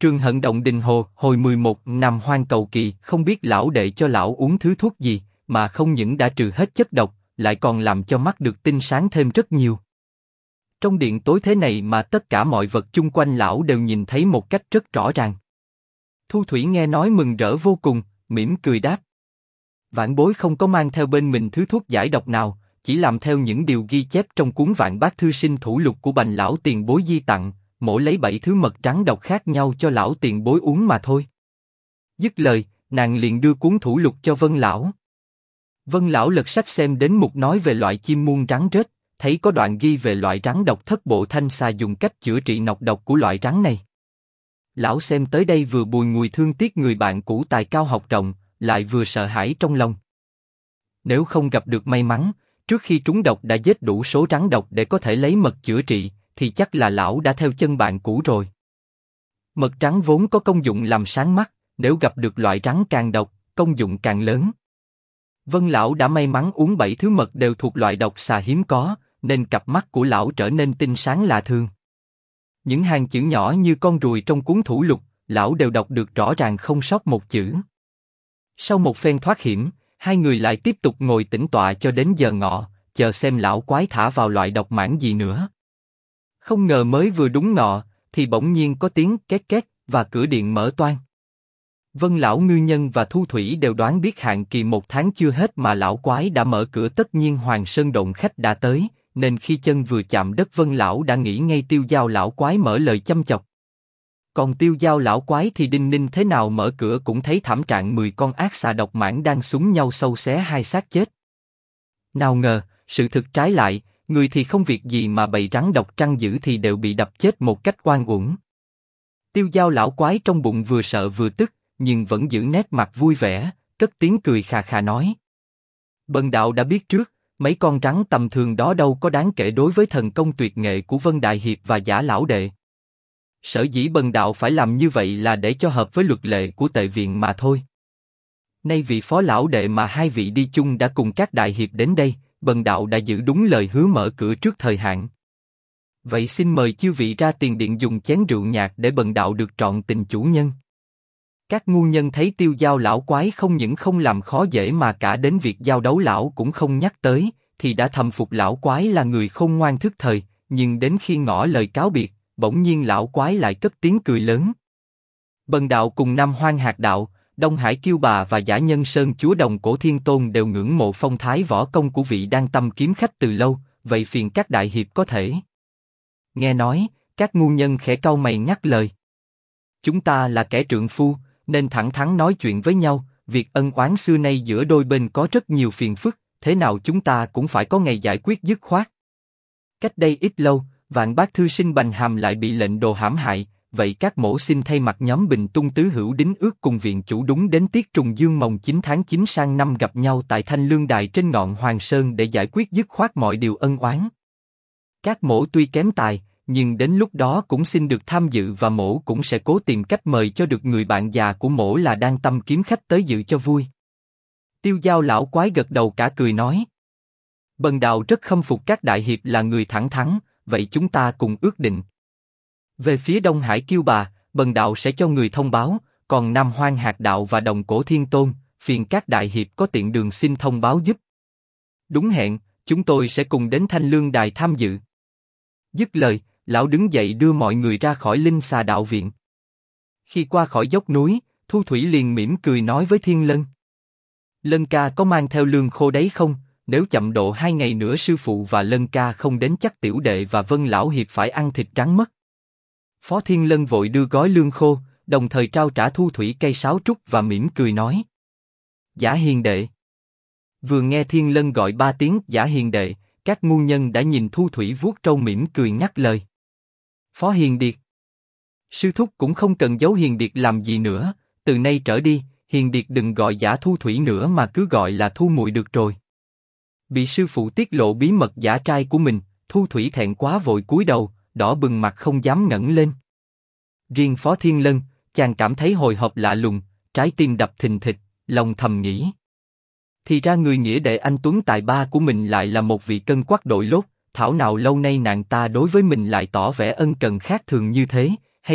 Trường Hận Động Đình Hồ, hồi 11, Nam Hoang cầu kỳ, không biết lão đệ cho lão uống thứ thuốc gì, mà không những đã trừ hết chất độc, lại còn làm cho mắt được tinh sáng thêm rất nhiều. Trong điện tối thế này mà tất cả mọi vật chung quanh lão đều nhìn thấy một cách rất rõ ràng. Thu Thủy nghe nói mừng rỡ vô cùng, mỉm cười đáp. Vãn bối không có mang theo bên mình thứ thuốc giải độc nào, chỉ làm theo những điều ghi chép trong cuốn Vạn Bát Thư Sinh Thủ Lục của Bành lão tiền bối di tặng, mỗi lấy 7 thứ mật trắng độc khác nhau cho lão tiền bối uống mà thôi. Dứt lời, nàng liền đưa cuốn thủ lục cho Vân lão. Vân lão lật sách xem đến mục nói về loại chim muôn rắn rết, thấy có đoạn ghi về loại rắn độc Thất Bộ Thanh Xà dùng cách chữa trị nọc độc của loại rắn này. Lão xem tới đây vừa bùi ngùi thương tiếc người bạn cũ tài cao học rộng, lại vừa sợ hãi trong lòng. Nếu không gặp được may mắn, trước khi trúng độc đã giết đủ số rắn độc để có thể lấy mật chữa trị, thì chắc là lão đã theo chân bạn cũ rồi. Mật rắn vốn có công dụng làm sáng mắt, nếu gặp được loại rắn càng độc, công dụng càng lớn. Vân lão đã may mắn uống 7 thứ mật đều thuộc loại độc xà hiếm có, nên cặp mắt của lão trở nên tinh sáng lạ thường. Những hàng chữ nhỏ như con ruồi trong cuốn thủ lục, lão đều đọc được rõ ràng không sót một chữ. Sau một phen thoát hiểm, hai người lại tiếp tục ngồi tĩnh tọa cho đến giờ ngọ, chờ xem lão quái thả vào loại độc mãn gì nữa. Không ngờ mới vừa đúng ngọ, thì bỗng nhiên có tiếng két két và cửa điện mở toang. Vân lão ngư nhân và Thu Thủy đều đoán biết hạn kỳ 1 tháng chưa hết mà lão quái đã mở cửa, tất nhiên Hoàng Sơn Động khách đã tới, nên khi chân vừa chạm đất Vân lão đã nghĩ ngay Tiêu Dao lão quái mở lời châm chọc. Còn Tiêu Dao lão quái thì đinh ninh thế nào mở cửa cũng thấy thảm trạng 10 con ác xà độc mãn đang súng nhau sâu xé hai xác chết. Nào ngờ, sự thực trái lại, người thì không việc gì mà bầy rắn độc trăng dữ thì đều bị đập chết một cách oan uổng. Tiêu Dao lão quái trong bụng vừa sợ vừa tức, nhưng vẫn giữ nét mặt vui vẻ, cất tiếng cười khà khà nói: Bần đạo đã biết trước, mấy con rắn tầm thường đó đâu có đáng kể đối với thần công tuyệt nghệ của Vân Đại Hiệp và Giả lão đệ. Sở dĩ bần đạo phải làm như vậy là để cho hợp với luật lệ của Tệ viện mà thôi. Nay vị phó lão đệ mà hai vị đi chung đã cùng các đại hiệp đến đây, bần đạo đã giữ đúng lời hứa mở cửa trước thời hạn. Vậy xin mời chư vị ra tiền điện dùng chén rượu nhạt để bần đạo được trọn tình chủ nhân. Các ngu nhân thấy Tiêu Dao lão quái không những không làm khó dễ mà cả đến việc giao đấu lão cũng không nhắc tới, thì đã thầm phục lão quái là người khôn ngoan thức thời, nhưng đến khi ngỏ lời cáo biệt, bỗng nhiên lão quái lại cất tiếng cười lớn. Bần đạo cùng Nam Hoang Hạt đạo, Đông Hải Kiêu Bà và Giả Nhân Sơn chúa Đồng Cổ Thiên Tôn đều ngưỡng mộ phong thái võ công của vị Đan Tâm kiếm khách từ lâu, vậy phiền các đại hiệp có thể. Nghe nói, các ngu nhân khẽ cau mày ngắt lời. Chúng ta là kẻ trượng phu, nên thẳng thắn nói chuyện với nhau, việc ân oán xưa nay giữa đôi bên có rất nhiều phiền phức, thế nào chúng ta cũng phải có ngày giải quyết dứt khoát. Cách đây ít lâu, Vạn Bát Thư Sinh Bành Hàm lại bị lệnh đồ hãm hại, vậy các mỗ xin thay mặt nhóm Bình Tung Tứ Hữu đính ước cùng viện chủ đúng đến tiết trùng dương mồng 9 tháng 9 sang năm gặp nhau tại Thanh Lương Đài trên ngọn Hoàng Sơn để giải quyết dứt khoát mọi điều ân oán. Các mỗ tuy kém tài, nhưng đến lúc đó cũng xin được tham dự và mỗ cũng sẽ cố tìm cách mời cho được người bạn già của mỗ là Đan Tâm kiếm khách tới dự cho vui. Tiêu Dao lão quái gật đầu cả cười nói. Bần đạo rất khâm phục các đại hiệp là người thẳng thắn, vậy chúng ta cùng ước định. Về phía Đông Hải Kiêu Bà, bần đạo sẽ cho người thông báo, còn Nam Hoang Hạt đạo và Đồng Cổ Thiên Tôn, phiền các đại hiệp có tiện đường xin thông báo giúp. Đúng hẹn, chúng tôi sẽ cùng đến Thanh Lương Đài tham dự. Dứt lời, lão đứng dậy đưa mọi người ra khỏi Linh Xà đạo viện. Khi qua khỏi dốc núi, Thu Thủy liền mỉm cười nói với Thiên Lân. Lân ca có mang theo lương khô đấy không? Nếu chậm độ 2 ngày nữa sư phụ và Lân ca không đến chắc tiểu đệ và Vân lão hiệp phải ăn thịt rắn mất. Phó Thiên Lân vội đưa gói lương khô, đồng thời trao trả Thu Thủy cây sáo trúc và mỉm cười nói. Giả hiền đệ. Vừa nghe Thiên Lân gọi 3 tiếng giả hiền đệ, các ngu nhân đã nhìn Thu Thủy vuốt râu mỉm cười ngắt lời. Phó Hiền Điệt. Sư thúc cũng không cần giấu Hiền Điệt làm gì nữa, từ nay trở đi, Hiền Điệt đừng gọi giả Thu Thủy nữa mà cứ gọi là Thu muội được rồi. Bị sư phụ tiết lộ bí mật giả trai của mình, Thu Thủy thẹn quá vội cúi đầu, đỏ bừng mặt không dám ngẩng lên. Riêng Phó Thiên Lân, chàng cảm thấy hồi hộp lạ lùng, trái tim đập thình thịch, lòng thầm nghĩ. Thì ra người nghĩa đệ anh tuấn tài ba của mình lại là một vị cân quắc đội lốt, thảo nào lâu nay nàng ta đối với mình lại tỏ vẻ ân cần khác thường như thế, hay là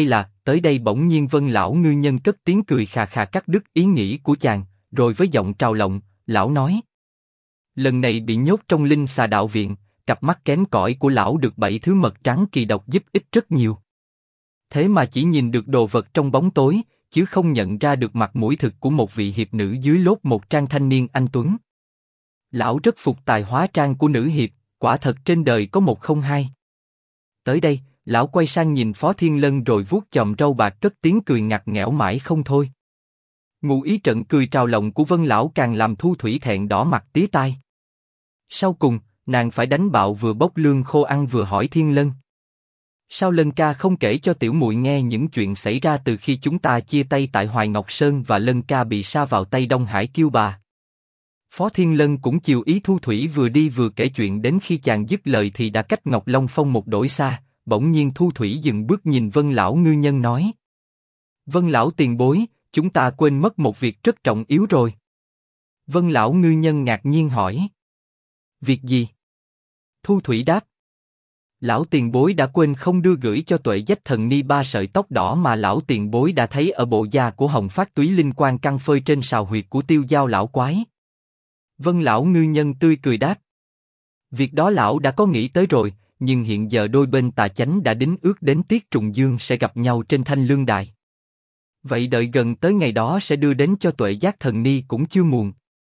Tới đây bỗng nhiên Vân lão ngư nhân cất tiếng cười khà khà cắt đứt ý nghĩ của chàng, rồi với giọng trào lộng, lão nói: lần này bị nhốt trong linh xà đạo viện, cặp mắt kém cỏi của lão được 7 thứ mật trắng kỳ độc giúp ích rất nhiều. Thế mà chỉ nhìn được đồ vật trong bóng tối, chứ không nhận ra được mặt mũi thực của một vị hiệp nữ dưới lốt một trang thanh niên anh tuấn. Lão rất phục tài hóa trang của nữ hiệp, quả thật trên đời có một không hai. Tới đây, lão quay sang nhìn Phó Thiên Lân rồi vuốt chòm râu bạc cất tiếng cười ngặt nghẽo mãi không thôi. Ngụ ý trận cười trào lòng của Vân lão càng làm Thu Thủy thẹn đỏ mặt tía tai. Sau cùng, nàng phải đánh bạo vừa bốc lương khô ăn vừa hỏi Thiên Lân: sao Lân ca không kể cho tiểu muội nghe những chuyện xảy ra từ khi chúng ta chia tay tại Hoài Ngọc Sơn và Lân ca bị sa vào tay Đông Hải Kiêu Bà? Phó Thiên Lân cũng chiều ý Thu Thủy vừa đi vừa kể chuyện đến khi chàng dứt lời thì đã cách Ngọc Long Phong một đổi xa. Bỗng nhiên Thu Thủy dừng bước nhìn Vân lão ngư nhân nói: Vân lão tiền bối, chúng ta quên mất một việc rất trọng yếu rồi. Vân lão ngư nhân ngạc nhiên hỏi: việc gì? Thu Thủy đáp: lão tiền bối đã quên không đưa gửi cho Tuệ Dách Thần Ni 3 sợi tóc đỏ mà lão tiền bối đã thấy ở bộ da của Hồng Phát Túy Linh Quan căng phơi trên sào huyệt của Tiêu Dao lão quái. Vân lão ngư nhân tươi cười đáp: việc đó lão đã có nghĩ tới rồi, nhưng hiện giờ đôi bên tà chánh đã đính ước đến Tiết Trùng Dương sẽ gặp nhau trên Thanh Lương Đài. Vậy đợi gần tới ngày đó sẽ đưa đến cho Tuệ Giác Thần Ni cũng chưa muộn.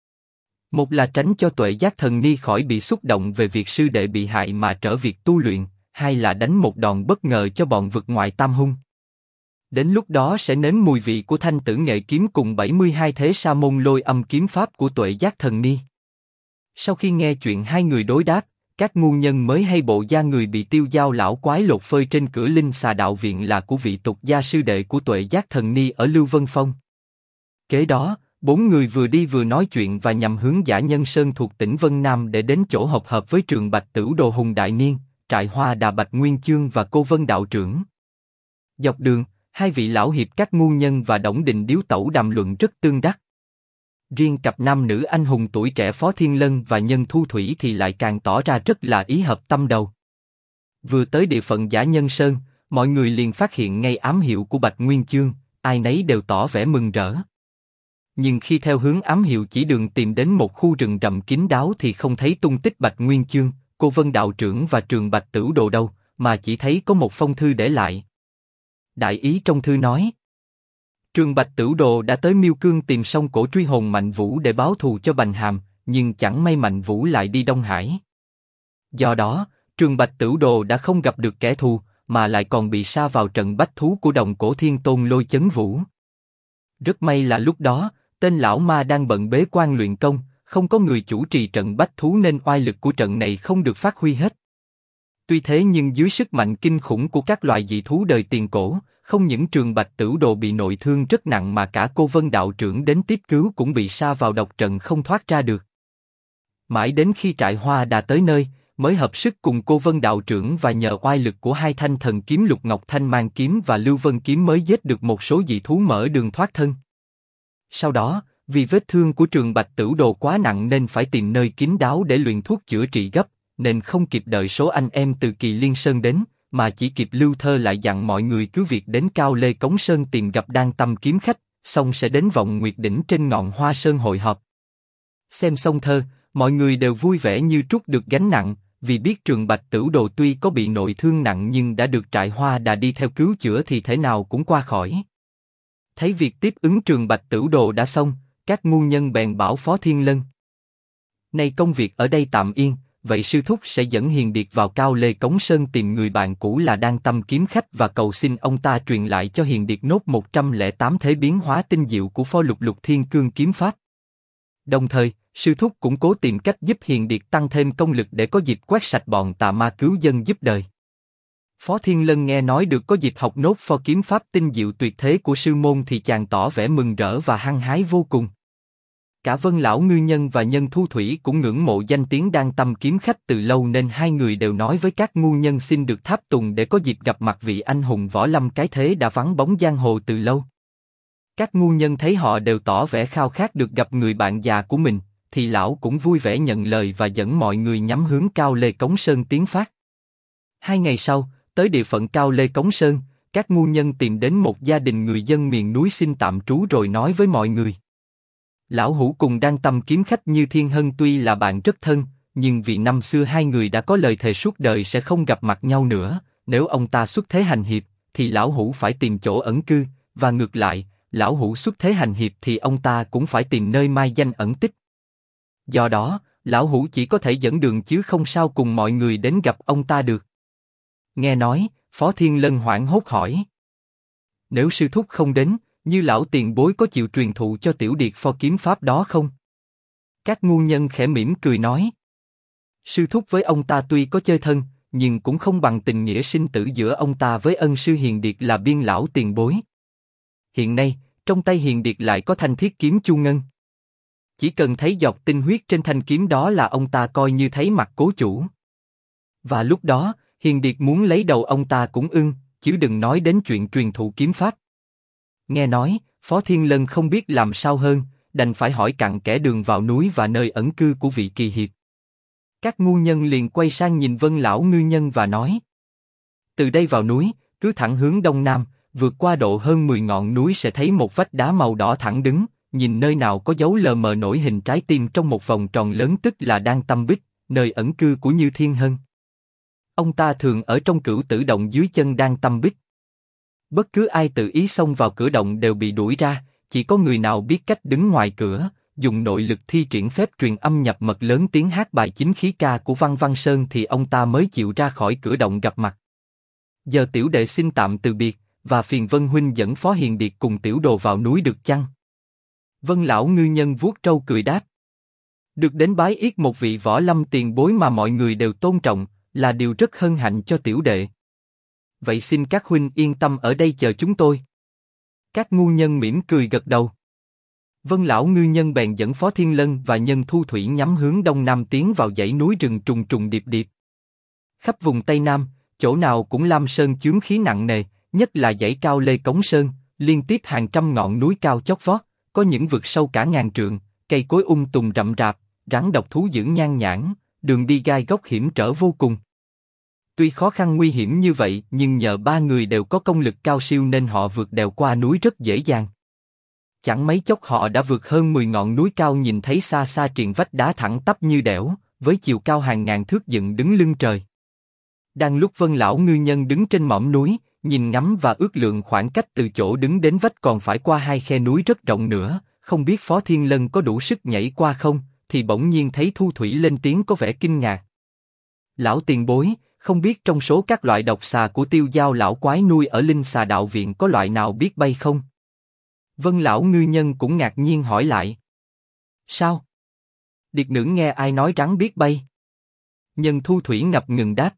Một là tránh cho Tuệ Giác Thần Ni khỏi bị xúc động về việc sư đệ bị hại mà trở việc tu luyện, hai là đánh một đòn bất ngờ cho bọn vực ngoại tam hung. Đến lúc đó sẽ nếm mùi vị của Thanh Tử Nghệ kiếm cùng 72 thế sa môn lôi âm kiếm pháp của Tuệ Giác Thần Ni. Sau khi nghe chuyện hai người đối đáp, các ngu nhân mới hay bộ da người bị Tiêu Dao lão quái lột phơi trên cửa linh xà đạo viện là của vị tục gia sư đệ của Tuệ Giác Thần Ni ở Lưu Vân Phong. Kế đó, 4 người vừa đi vừa nói chuyện và nhằm hướng Dã Nhân Sơn thuộc tỉnh Vân Nam để đến chỗ hợp với Trường Bạch Tửu Đồ Hùng Đại Niên, Trại Hoa Đà Bạch Nguyên Chương và Cô Vân Đạo Trưởng. Dọc đường, hai vị lão hiệp các ngu nhân và Đổng Đình Điếu Tẩu đàm luận rất tương đắc. Riêng cặp nam nữ anh hùng tuổi trẻ Phó Thiên Lân và Nhân Thu Thủy thì lại càng tỏ ra rất là ý hợp tâm đầu. Vừa tới địa phận Dã Nhân Sơn, mọi người liền phát hiện ngay ám hiệu của Bạch Nguyên Chương, ai nấy đều tỏ vẻ mừng rỡ. Nhưng khi theo hướng ám hiệu chỉ đường tìm đến một khu rừng rậm kín đáo thì không thấy tung tích Bạch Nguyên Chương, Cô Vân Đạo Trưởng và Trường Bạch Tửu Đồ đâu, mà chỉ thấy có một phong thư để lại. Đại ý trong thư nói: Trường Bạch Tửu Đồ đã tới Miêu Cương tìm xong cổ truy hồn Mạnh Vũ để báo thù cho Bành Hàm, nhưng chẳng may Mạnh Vũ lại đi Đông Hải. Do đó, Trường Bạch Tửu Đồ đã không gặp được kẻ thù, mà lại còn bị sa vào trận bách thú của Đồng Cổ Thiên Tôn Lôi Chấn Vũ. Rất may là lúc đó, tên lão ma đang bận bế quan luyện công, không có người chủ trì trận bách thú nên oai lực của trận này không được phát huy hết. Tuy thế nhưng dưới sức mạnh kinh khủng của các loài dị thú đời tiền cổ, không những Trường Bạch Tửu Đồ bị nội thương rất nặng mà cả Cô Vân Đạo Trưởng đến tiếp cứu cũng bị sa vào độc trận không thoát ra được. Mãi đến khi Trại Hoa Đà tới nơi, mới hợp sức cùng Cô Vân Đạo Trưởng và nhờ oai lực của hai thanh thần kiếm Lục Ngọc Thanh Mang Kiếm và Lưu Vân Kiếm mới giết được một số dị thú mở đường thoát thân. Sau đó, vì vết thương của Trường Bạch Tửu Đồ quá nặng nên phải tìm nơi kín đáo để luyện thuốc chữa trị gấp, nên không kịp đợi số anh em từ Kỳ Liên Sơn đến, mà chỉ kịp lưu thơ lại dặn mọi người cứ việc đến Cao Lê Cống Sơn tìm gặp Đan Tâm kiếm khách, xong sẽ đến Vọng Nguyệt Đỉnh trên ngọn Hoa Sơn hội họp. Xem xong thơ, mọi người đều vui vẻ như trút được gánh nặng, vì biết Trường Bạch Tửu Đồ tuy có bị nội thương nặng nhưng đã được Trại Hoa Đà đi theo cứu chữa thì thể nào cũng qua khỏi. Thấy việc tiếp ứng Trường Bạch Tửu Đồ đã xong, các ngu nhân bèn bảo Phó Thiên Lân: nay công việc ở đây tạm yên, vậy sư thúc sẽ dẫn Hiền Điệt vào Cao Lê Cống Sơn tìm người bạn cũ là Đan Tâm kiếm khách và cầu xin ông ta truyền lại cho Hiền Điệt nốt 108 thế biến hóa tinh diệu của Phó Lục Lục Thiên Cương kiếm pháp. Đồng thời, sư thúc cũng cố tìm cách giúp Hiền Điệt tăng thêm công lực để có dịp quét sạch bọn tà ma cứu dân giúp đời. Phó Thiên Lân nghe nói được có dịp học nốt Phó kiếm pháp tinh diệu tuyệt thế của sư môn thì chàng tỏ vẻ mừng rỡ và hăng hái vô cùng. Cả Vân lão ngư nhân và Nhân Thu Thủy cũng ngưỡng mộ danh tiếng Đan Tâm kiếm khách từ lâu nên hai người đều nói với các ngu nhân xin được tháp tùng để có dịp gặp mặt vị anh hùng võ lâm cái thế đã vắng bóng giang hồ từ lâu. Các ngu nhân thấy họ đều tỏ vẻ khao khát được gặp người bạn già của mình, thì lão cũng vui vẻ nhận lời và dẫn mọi người nhắm hướng Cao Lê Cống Sơn tiến phát. 2 ngày sau, tới địa phận Cao Lê Cống Sơn, các ngu nhân tìm đến một gia đình người dân miền núi xin tạm trú rồi nói với mọi người. Lão Hủ cùng Đan Tâm kiếm khách Như Thiên Hân tuy là bạn rất thân, nhưng vì năm xưa hai người đã có lời thề suốt đời sẽ không gặp mặt nhau nữa, nếu ông ta xuất thế hành hiệp, thì Lão Hủ phải tìm chỗ ẩn cư, và ngược lại, Lão Hủ xuất thế hành hiệp thì ông ta cũng phải tìm nơi mai danh ẩn tích. Do đó, Lão Hủ chỉ có thể dẫn đường chứ không sao cùng mọi người đến gặp ông ta được. Nghe nói, Phó Thiên Lân hoảng hốt hỏi. Nếu sư thúc không đến, Như lão tiền bối có chịu truyền thụ cho tiểu điệt pho kiếm pháp đó không? Các ngu nhân khẽ mỉm cười nói. Sư thúc với ông ta tuy có chơi thân, nhưng cũng không bằng tình nghĩa sinh tử giữa ông ta với ân sư Hiền Điệt là Biên lão tiền bối. Hiện nay, trong tay Hiền Điệt lại có thanh thiết kiếm Chu Ngân. Chỉ cần thấy giọt tinh huyết trên thanh kiếm đó là ông ta coi như thấy mặt cố chủ. Và lúc đó, Hiền Điệt muốn lấy đầu ông ta cũng ưng, chứ đừng nói đến chuyện truyền thụ kiếm pháp. Nghe nói, Phó Thiên Lân không biết làm sao hơn, đành phải hỏi cặn kẽ đường vào núi và nơi ẩn cư của vị kỳ hiệp. Các ngu nhân liền quay sang nhìn Vân lão ngư nhân và nói: từ đây vào núi, cứ thẳng hướng đông nam, vượt qua độ hơn 10 ngọn núi sẽ thấy một vách đá màu đỏ thẳng đứng, nhìn nơi nào có dấu lờ mờ nổi hình trái tim trong một vòng tròn lớn tức là Đan Tâm Bích, nơi ẩn cư của Như Thiên Hân. Ông ta thường ở trong Cửu Tử Động dưới chân Đan Tâm Bích. Bất cứ ai tự ý xông vào cửa động đều bị đuổi ra, chỉ có người nào biết cách đứng ngoài cửa, dùng nội lực thi triển phép truyền âm nhập mật lớn tiếng hát bài chính khí ca của Văn Văn Sơn thì ông ta mới chịu ra khỏi cửa động gặp mặt. Giờ tiểu đệ xin tạm từ biệt, và phiền Vân huynh dẫn Phó Hiền Điệt cùng tiểu đồ vào núi được chăng? Vân lão ngư nhân vuốt trâu cười đáp. Được đến bái yết một vị võ lâm tiền bối mà mọi người đều tôn trọng, là điều rất hân hạnh cho tiểu đệ. Vậy xin các huynh yên tâm ở đây chờ chúng tôi. Các ngu nhân mỉm cười gật đầu. Vân lão ngư nhân bèn dẫn Phó Thiên Lân và Nhân Thu Thủy nhắm hướng đông nam tiến vào dãy núi rừng trùng trùng điệp điệp. Khắp vùng Tây Nam, chỗ nào cũng lam sơn chướng khí nặng nề, nhất là dãy cao Lê Cống Sơn, liên tiếp hàng trăm ngọn núi cao chót vót, có những vực sâu cả ngàn trượng, cây cối tùng rậm rạp, rắn độc thú dữ nhan nhản, đường đi gai góc hiểm trở vô cùng. Tuy khó khăn nguy hiểm như vậy, nhưng nhờ ba người đều có công lực cao siêu nên họ vượt đèo qua núi rất dễ dàng. Chẳng mấy chốc họ đã vượt hơn 10 ngọn núi cao, nhìn thấy xa xa triền vách đá thẳng tắp như đẽo, với chiều cao hàng ngàn thước dựng đứng lưng trời. Đang lúc Vân lão ngư nhân đứng trên mỏm núi, nhìn ngắm và ước lượng khoảng cách từ chỗ đứng đến vách còn phải qua hai khe núi rất rộng nữa, không biết Phó Thiên Lân có đủ sức nhảy qua không, thì bỗng nhiên thấy Thu Thủy lên tiếng có vẻ kinh ngạc. Lão tiền bối, không biết trong số các loại độc xà của Tiêu Giao lão quái nuôi ở Linh Xà Đạo Viện có loại nào biết bay không? Vân lão ngư nhân cũng ngạc nhiên hỏi lại. Sao? Điệt nữ nghe ai nói rắn biết bay? Nhân Thu Thủy ngập ngừng đáp.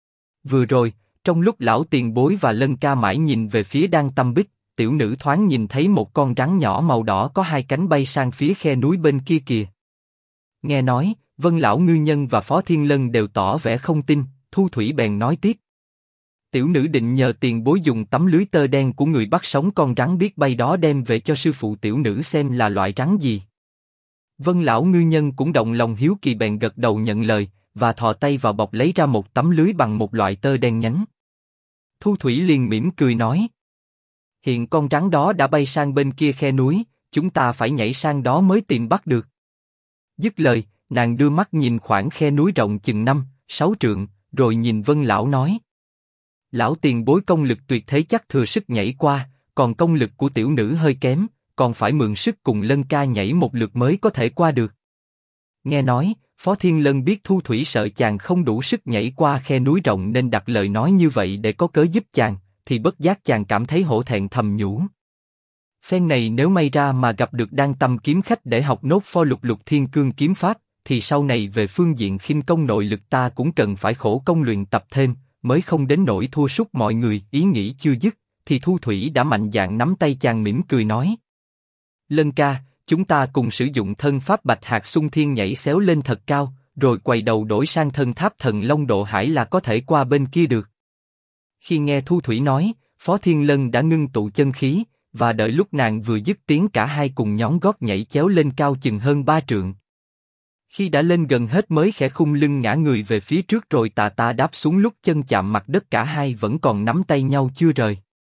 Vừa rồi, trong lúc lão tiền bối và Lân ca mãi nhìn về phía Đan Tâm Bích, tiểu nữ thoáng nhìn thấy một con rắn nhỏ màu đỏ có hai cánh bay sang phía khe núi bên kia kìa. Nghe nói, Vân lão ngư nhân và Phó Thiên Lân đều tỏ vẻ không tin. Thu Thủy bèn nói tiếp. Tiểu nữ định nhờ tiền bối dùng tấm lưới tơ đen của người bắt sống con rắn biết bay đó đem về cho sư phụ tiểu nữ xem là loại rắn gì. Vân lão ngư nhân cũng động lòng hiếu kỳ bèn gật đầu nhận lời, và thò tay vào bọc lấy ra một tấm lưới bằng một loại tơ đen nhánh. Thu Thủy liền mỉm cười nói. Hiện con rắn đó đã bay sang bên kia khe núi, chúng ta phải nhảy sang đó mới tìm bắt được. Dứt lời, nàng đưa mắt nhìn khoảng khe núi rộng chừng 5-6 trượng, rồi nhìn Vân lão nói. Lão tiền bối công lực tuyệt thế chắc thừa sức nhảy qua, còn công lực của tiểu nữ hơi kém, còn phải mượn sức cùng Lân ca nhảy một lượt mới có thể qua được. Nghe nói, Phó Thiên Lân biết Thu Thủy sợ chàng không đủ sức nhảy qua khe núi rộng nên đặt lời nói như vậy để có cớ giúp chàng, thì bất giác chàng cảm thấy hổ thẹn thầm nhủ. Phen này nếu may ra mà gặp được Đan Tâm kiếm khách để học nốt pho lục lục thiên cương kiếm pháp, thì sau này về phương diện khinh công nội lực ta cũng cần phải khổ công luyện tập thêm, mới không đến nỗi thua sút mọi người. Ý nghĩ chưa dứt, thì Thu Thủy đã mạnh dạn nắm tay chàng mỉm cười nói. Lân ca, chúng ta cùng sử dụng thân pháp Bạch Hạc Xung Thiên nhảy xéo lên thật cao, rồi quay đầu đổi sang thân tháp Thần Long Độ Hải là có thể qua bên kia được. Khi nghe Thu Thủy nói, Phó Thiên Lân đã ngưng tụ chân khí, và đợi lúc nàng vừa dứt tiếng cả hai cùng nhón gót nhảy chéo lên cao chừng hơn 3 trượng. Khi đã lên gần hết mới khẽ khum lưng ngã người về phía trước rồi tà đáp xuống, lúc chân chạm mặt đất cả hai vẫn còn nắm tay nhau chưa rời.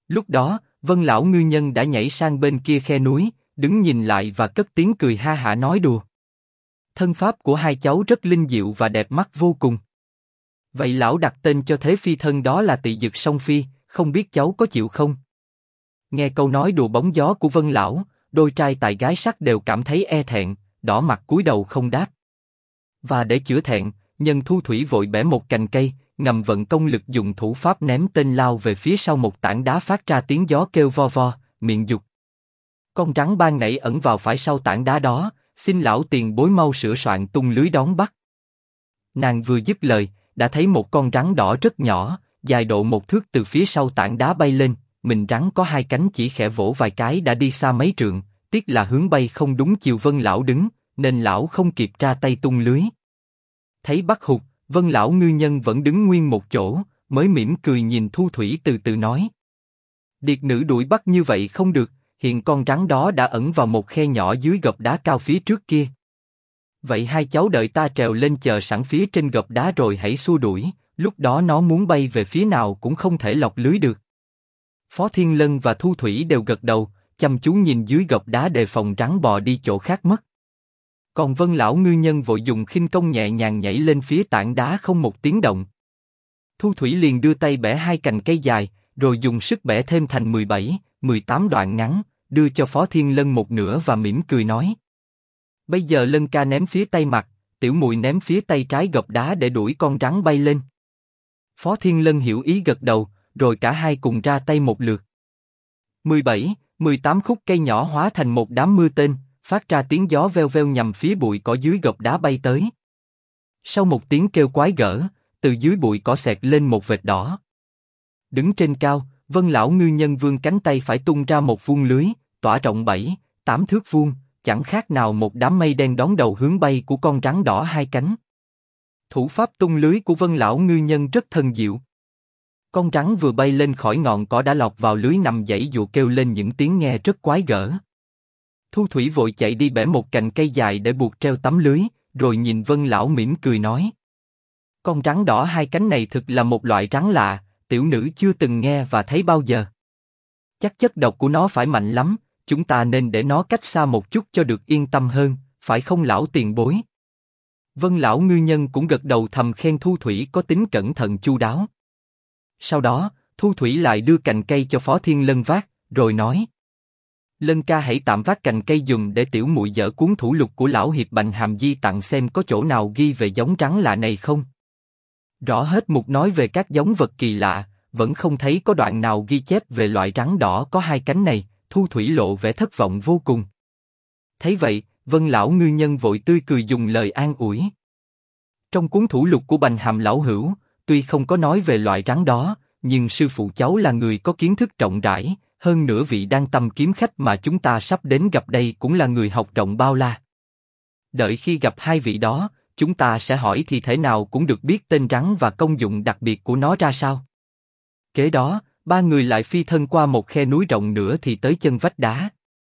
Lúc đó, Vân lão ngư nhân đã nhảy sang bên kia khe núi, đứng nhìn lại và cất tiếng cười ha hả nói đùa. Thân pháp của hai cháu rất linh diệu và đẹp mắt vô cùng. Vậy lão đặt tên cho thế phi thân đó là Tị Dực Song Phi, không biết cháu có chịu không? Nghe câu nói đùa bóng gió của Vân lão, đôi trai tài gái sắc đều cảm thấy e thẹn, đỏ mặt cúi đầu không đáp. Và để chữa thẹn, Nhân Thu Thủy vội bẻ một cành cây, ngầm vận công lực dùng thủ pháp ném tên lao về phía sau một tảng đá phát ra tiếng gió kêu vo vo, miệng dục. Con rắn ban nãy ẩn vào phải sau tảng đá đó, xin lão tiền bối mau sửa soạn tung lưới đón bắt. Nàng vừa dứt lời, đã thấy một con rắn đỏ rất nhỏ, dài độ 1 thước từ phía sau tảng đá bay lên, mình rắn có 2 cánh chỉ khẽ vỗ vài cái đã đi xa mấy trượng, tiếc là hướng bay không đúng chiều Vân lão đứng, nên lão không kịp ra tay tung lưới. Thấy bắt hụt, Vân lão ngư nhân vẫn đứng nguyên một chỗ, mới mỉm cười nhìn Thu Thủy từ từ nói: Điệt nữ đuổi bắt như vậy không được, hiện con rắn đó đã ẩn vào một khe nhỏ dưới gập đá cao phía trước kia. Vậy hai cháu đợi ta trèo lên chờ sẵn phía trên gập đá rồi hãy xua đuổi, lúc đó nó muốn bay về phía nào cũng không thể lọt lưới được. Phó Thiên Lân và Thu Thủy đều gật đầu, chăm chú nhìn dưới gập đá đề phòng rắn bò đi chỗ khác mất. Còn Vân lão ngư nhân vội dùng khinh công nhẹ nhàng nhảy lên phía tảng đá không một tiếng động. Thu Thủy liền đưa tay bẻ 2 cành cây dài, rồi dùng sức bẻ thêm thành 17, 18 đoạn ngắn, đưa cho Phó Thiên Lân một nửa và mỉm cười nói: Bây giờ Lân ca ném phía tay mặt, tiểu muội ném phía tay trái gập đá để đuổi con rắn bay lên. Phó Thiên Lân hiểu ý gật đầu, rồi cả hai cùng ra tay một lượt. 17, 18 khúc cây nhỏ hóa thành một đám mưa tên, phát ra tiếng gió veo veo nhằm phía bụi cỏ dưới gập đá bay tới. Sau một tiếng kêu quái gở, từ dưới bụi cỏ xẹt lên một vệt đỏ. Đứng trên cao, Vân lão ngư nhân vươn cánh tay phải tung ra một vuông lưới, tỏa rộng 7, 8 thước vuông, chẳng khác nào một đám mây đen đón đầu hướng bay của con rắn đỏ 2 cánh. Thủ pháp tung lưới của Vân lão ngư nhân rất thần diệu. Con rắn vừa bay lên khỏi ngọn cỏ đã lọt vào lưới nằm giãy giụa kêu lên những tiếng nghe rất quái gở. Thu Thủy vội chạy đi bẻ một cành cây dài để buộc treo tấm lưới, rồi nhìn Vân lão mỉm cười nói: Con rắn đỏ 2 cánh này thực là một loại rắn lạ, tiểu nữ chưa từng nghe và thấy bao giờ. Chắc chất độc của nó phải mạnh lắm, chúng ta nên để nó cách xa một chút cho được yên tâm hơn, phải không lão tiền bối? Vân lão ngư nhân cũng gật đầu thầm khen Thu Thủy có tính cẩn thận chu đáo. Sau đó, Thu Thủy lại đưa cành cây cho Phó Thiên Lân vác, rồi nói: Lân ca hãy tạm vác cành cây dùng để tiểu muội dở cuốn thủ lục của lão hiệp Bành Hàm Di tặng xem có chỗ nào ghi về giống rắn lạ này không. Rõ hết mục nói về các giống vật kỳ lạ, vẫn không thấy có đoạn nào ghi chép về loại rắn đỏ có 2 cánh này. Thu Thủy lộ vẻ thất vọng vô cùng. Thấy vậy, Vân lão ngư nhân vội tươi cười dùng lời an ủi. Trong cuốn thủ lục của Bành Hàm lão hữu, tuy không có nói về loại rắn đó, nhưng sư phụ cháu là người có kiến thức rộng rãi, hơn nữa vị Đan Tâm kiếm khách mà chúng ta sắp đến gặp đây cũng là người học rộng bao la. Đợi khi gặp hai vị đó, chúng ta sẽ hỏi thì thể nào cũng được biết tên rắn và công dụng đặc biệt của nó ra sao. Kế đó, 3 người lại phi thân qua một khe núi rộng nữa thì tới chân vách đá.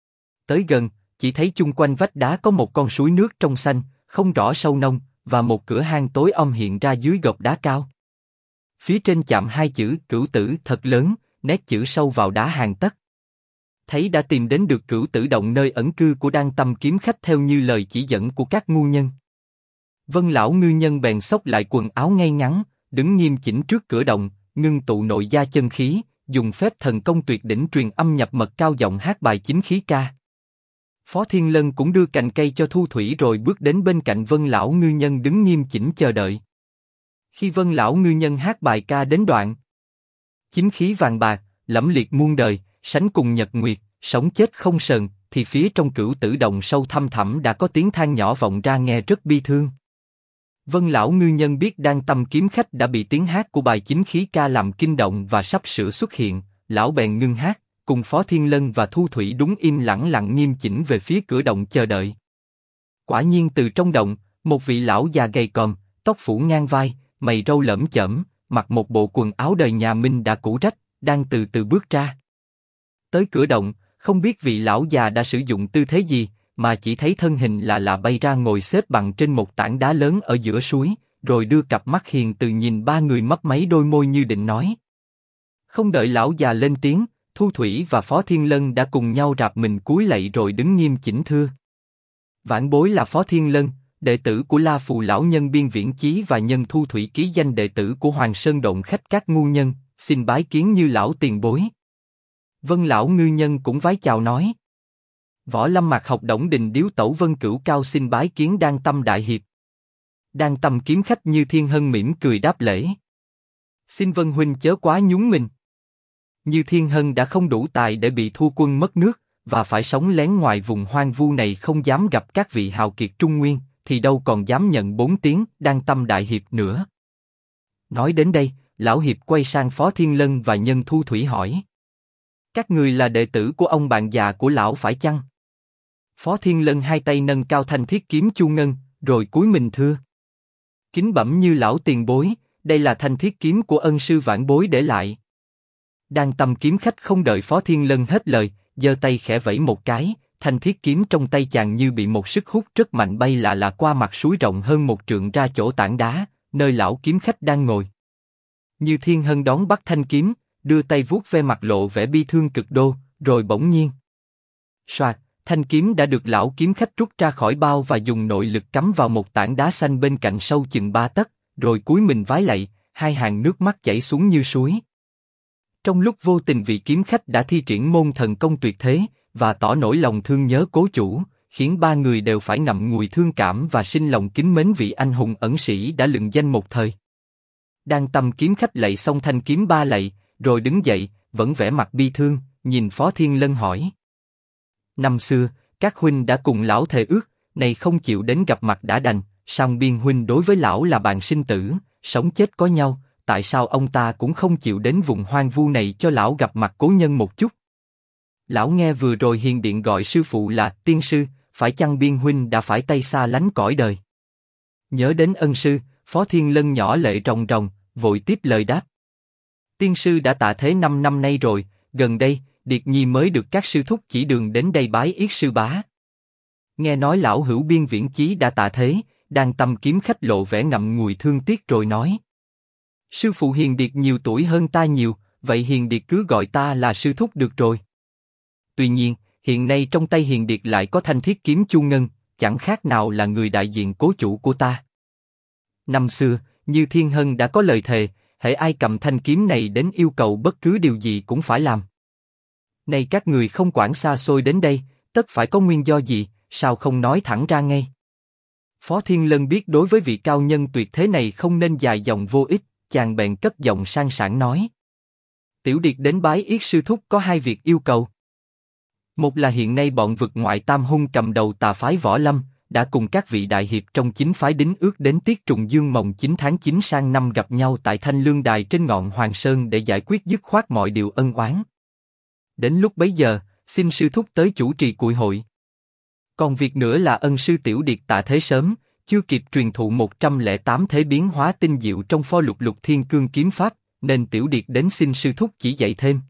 Tới gần, chỉ thấy chung quanh vách đá có một con suối nước trong xanh, không rõ sâu nông, và một cửa hang tối om hiện ra dưới gộc đá cao. Phía trên chạm 2 chữ Cửu Tử thật lớn, nét chữ sâu vào đá hàng tấc. Thấy đã tìm đến được Cửu Tử động nơi ẩn cư của Đan Tâm kiếm khách theo như lời chỉ dẫn của các ngu nhân. Vân lão ngư nhân bèn xốc lại quần áo ngay ngắn, đứng nghiêm chỉnh trước cửa động, ngưng tụ nội gia chân khí, dùng phép thần công tuyệt đỉnh truyền âm nhập mật cao giọng hát bài chính khí ca. Phó Thiên Lân cũng đưa cành cây cho Thu Thủy rồi bước đến bên cạnh Vân lão ngư nhân đứng nghiêm chỉnh chờ đợi. Khi Vân lão ngư nhân hát bài ca đến đoạn chính khí vàng bạc, lẫm liệt muôn đời, sánh cùng nhật nguyệt, sống chết không sờn, thì phía trong Cửu Tử động sâu thăm thẳm đã có tiếng than nhỏ vọng ra nghe rất bi thương. Vân lão ngư nhân biết Đan Tâm kiếm khách đã bị tiếng hát của bài chính khí ca làm kinh động và sắp sửa xuất hiện, lão bèn ngưng hát, cùng Phó Thiên Lân và Thu Thủy đúng im lặng nghiêm chỉnh về phía cửa động chờ đợi. Quả nhiên từ trong động, một vị lão già gầy còm, tóc phủ ngang vai, mày râu lởm chởm, mặc một bộ quần áo đời nhà Minh đã cũ rách, đang từ từ bước ra. Tới cửa động, không biết vị lão già đã sử dụng tư thế gì, mà chỉ thấy thân hình lạ bay ra ngồi xếp bằng trên một tảng đá lớn ở giữa suối, rồi đưa cặp mắt hiền từ nhìn 3 người mấp máy đôi môi như định nói. Không đợi lão già lên tiếng, Thu Thủy và Phó Thiên Lân đã cùng nhau rạp mình cúi lạy rồi đứng nghiêm chỉnh thưa. Vãn bối là Phó Thiên Lân, đệ tử của La Phù lão nhân Biên Viễn Chí và Nhân Thu Thủy ký danh đệ tử của Hoàng Sơn Động khách các ngu nhân, xin bái kiến Như lão tiền bối. Vân lão ngư nhân cũng vái chào nói. Võ Lâm Mạc học Đổng Đình Điếu Tẩu Vân Cửu Cao xin bái kiến Đan Tâm đại hiệp. Đan Tâm kiếm khách Như Thiên Hân mỉm cười đáp lễ. Xin Vân huynh chớ quá nhún mình. Như Thiên Hân đã không đủ tài để bị thua quân mất nước, và phải sống lén ngoài vùng hoang vu này không dám gặp các vị hào kiệt Trung Nguyên, thì đâu còn dám nhận 4 tiếng Đan Tâm đại hiệp nữa. Nói đến đây, lão hiệp quay sang Phó Thiên Lân và Nhân Thu Thủy hỏi. Các người là đệ tử của ông bạn già của lão phải chăng? Phó Thiên Lân hai tay nâng cao thanh thiết kiếm chu ngân, rồi cúi mình thưa. Kính bẩm Như lão tiền bối, đây là thanh thiết kiếm của ân sư vãn bối để lại. Đan Tâm kiếm khách không đợi Phó Thiên Lân hết lời, giơ tay khẽ vẫy một cái, thanh thiết kiếm trong tay chàng như bị một sức hút rất mạnh bay là qua mặt suối rộng hơn 1 trượng ra chỗ tảng đá, nơi lão kiếm khách đang ngồi. Như Thiên Hân đón bắt thanh kiếm, đưa tay vuốt ve mặt lộ vẻ bi thương cực đô, rồi bỗng nhiên. Soạt, thanh kiếm đã được lão kiếm khách rút ra khỏi bao và dùng nội lực cắm vào một tảng đá xanh bên cạnh sâu chừng 3 tấc, rồi cúi mình vái lạy, hai hàng nước mắt chảy xuống như suối. Trong lúc vô tình vị kiếm khách đã thi triển môn thần công tuyệt thế, và tỏ nỗi lòng thương nhớ cố chủ, khiến 3 người đều phải ngậm ngùi thương cảm và sinh lòng kính mến vị anh hùng ẩn sĩ đã lừng danh một thời. Đan Tâm kiếm khách lạy xong thanh kiếm 3 lạy, rồi đứng dậy, vẫn vẻ mặt bi thương, nhìn Phó Thiên Lân hỏi. Năm xưa, các huynh đã cùng lão thề ước, này không chịu đến gặp mặt đã đành, song Biên huynh đối với lão là bạn sinh tử, sống chết có nhau, tại sao ông ta cũng không chịu đến vùng hoang vu này cho lão gặp mặt cố nhân một chút? Lão nghe vừa rồi hiền điện gọi sư phụ là tiên sư, phải chăng Biên huynh đã phải tay xa lánh cõi đời? Nhớ đến ân sư, Phó Thiên Lân nhỏ lệ ròng ròng, vội tiếp lời đáp. Tiên sư đã tạ thế 5 năm nay rồi, gần đây, Điệt Nhi mới được các sư thúc chỉ đường đến đây bái yết sư bá. Nghe nói lão hữu Biên Viễn Chí đã tạ thế, Đan Tâm kiếm khách lộ vẻ ngậm ngùi thương tiếc rồi nói. Sư phụ Hiền Điệt nhiều tuổi hơn ta nhiều, vậy Hiền Điệt cứ gọi ta là sư thúc được rồi. Tuy nhiên, hiện nay trong tay Hiền Điệt lại có thanh thiết kiếm chu ngân, chẳng khác nào là người đại diện cố chủ của ta. Năm xưa, Như Thiên Hân đã có lời thề, hễ ai cầm thanh kiếm này đến yêu cầu bất cứ điều gì cũng phải làm. Nay các người không quản xa xôi đến đây, tất phải có nguyên do gì, sao không nói thẳng ra ngay? Phó Thiên Lân biết đối với vị cao nhân tuyệt thế này không nên dài dòng vô ích, chàng bèn cất giọng sang sảng nói. Tiểu Điệt đến bái yết sư thúc có 2 việc yêu cầu. Một là hiện nay bọn vực ngoại tam hung cầm đầu tà phái Võ Lâm, đã cùng các vị đại hiệp trong chính phái đính ước đến tiết trùng dương mồng 9 tháng 9 sang năm gặp nhau tại Thanh Lương Đài trên ngọn Hoàng Sơn để giải quyết dứt khoát mọi điều ân oán. Đến lúc bấy giờ, xin sư thúc tới chủ trì cuội hội. Còn việc nữa là ân sư Tiểu Điệt tạ thế sớm, chưa kịp truyền thụ 108 thế biến hóa tinh diệu trong pho lục lục thiên cương kiếm pháp, nên Tiểu Điệt đến xin sư thúc chỉ dạy thêm.